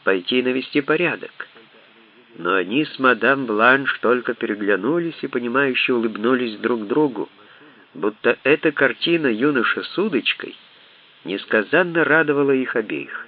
пойти навести порядок. Но они с мадам Бланш только переглянулись и, понимающе улыбнулись друг другу, будто эта картина юноша с удочкой несказанно радовала их обеих.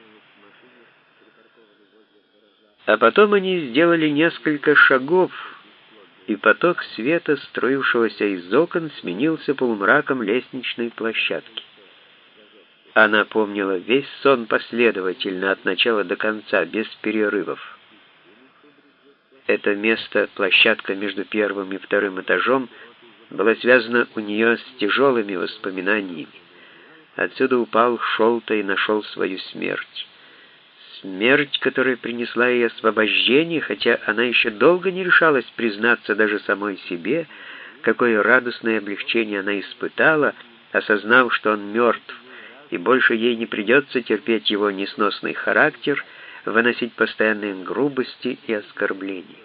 А потом они сделали несколько шагов, и поток света, струившегося из окон, сменился полумраком лестничной площадки. Она помнила весь сон последовательно, от начала до конца, без перерывов. Это место, площадка между первым и вторым этажом, была связана у нее с тяжелыми воспоминаниями. Отсюда упал Шолта и нашел свою смерть. Смерть, которая принесла ей освобождение, хотя она еще долго не решалась признаться даже самой себе, какое радостное облегчение она испытала, осознав, что он мертв, и больше ей не придется терпеть его несносный характер, выносить постоянные грубости и оскорбления.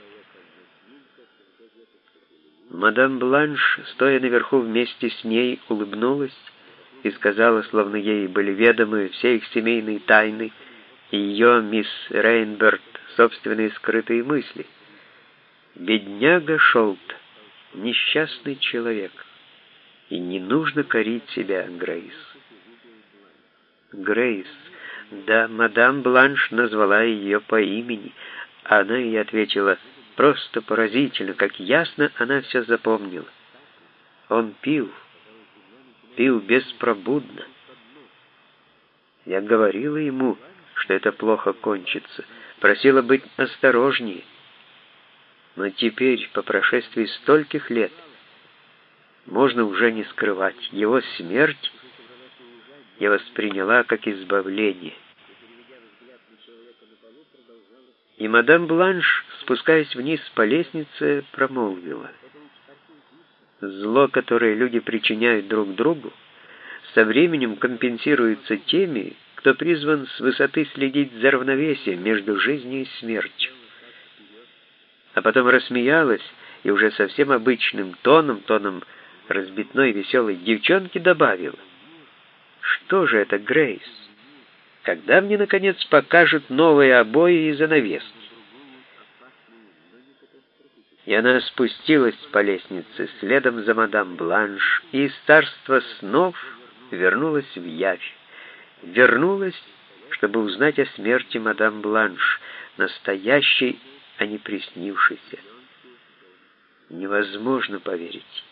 Мадам Бланш, стоя наверху вместе с ней, улыбнулась и сказала, словно ей были ведомы все их семейные тайны и ее, мисс Рейнберт, собственные скрытые мысли. «Бедняга Шолт, несчастный человек, и не нужно корить себя, Грейс». Грейс, да, мадам Бланш назвала ее по имени. Она ей ответила: «Просто поразительно, как ясно она все запомнила. Он пил беспробудно. Я говорила ему, что это плохо кончится, просила быть осторожнее. Но теперь, по прошествии стольких лет, можно уже не скрывать, его смерть я восприняла как избавление». И мадам Бланш, спускаясь вниз по лестнице, промолвила: «Зло, которое люди причиняют друг другу, со временем компенсируется теми, кто призван с высоты следить за равновесием между жизнью и смертью». А потом рассмеялась и уже совсем обычным тоном разбитной веселой девчонки добавила: «Что же это, Грейс? Когда мне, наконец, покажут новые обои и занавески?» И она спустилась по лестнице следом за мадам Бланш, и из царства снов вернулась в явь. Вернулась, чтобы узнать о смерти мадам Бланш, настоящей, а не приснившейся. Невозможно поверить.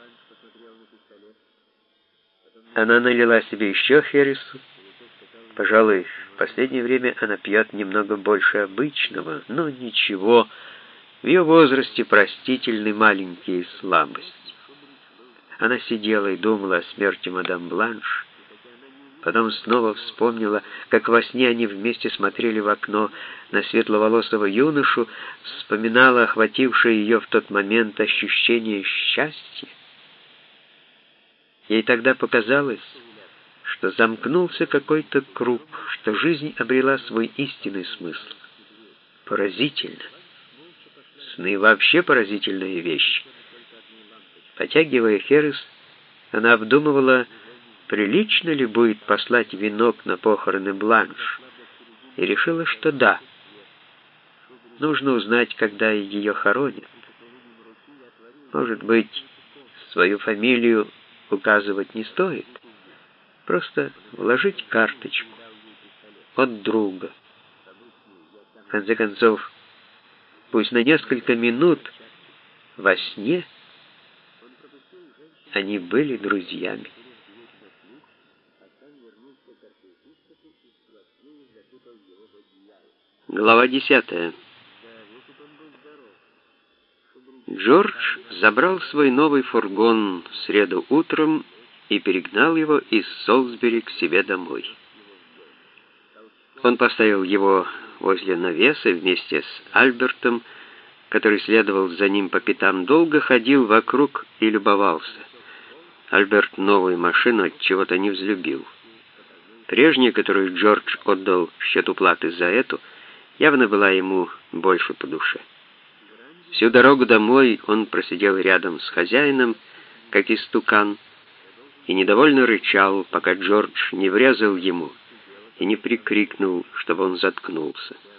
Она налила себе еще хересу. Пожалуй, в последнее время она пьет немного больше обычного, но ничего, в ее возрасте простительны маленькие слабости. Она сидела и думала о смерти мадам Бланш, потом снова вспомнила, как во сне они вместе смотрели в окно на светловолосого юношу, вспоминала охватившее ее в тот момент ощущение счастья. Ей тогда показалось, что замкнулся какой-то круг, что жизнь обрела свой истинный смысл. Поразительно. Сны вообще поразительная вещь. Потягивая херес, она обдумывала, прилично ли будет послать венок на похороны Бланш, и решила, что да. Нужно узнать, когда ее хоронят. Может быть, свою фамилию указывать не стоит. Просто вложить карточку от друга. В конце концов, пусть на несколько минут во сне они были друзьями. Глава 10. Джордж забрал свой новый фургон в среду утром и перегнал его из Солсбери к себе домой. Он поставил его возле навеса вместе с Альбертом, который следовал за ним по пятам, долго ходил вокруг и любовался. Альберт новую машину от чего-то не взлюбил. Прежняя, которую Джордж отдал в счет уплаты за эту, явно была ему больше по душе. Всю дорогу домой он просидел рядом с хозяином, как истукан, и недовольно рычал, пока Джордж не врезал ему и не прикрикнул, чтобы он заткнулся.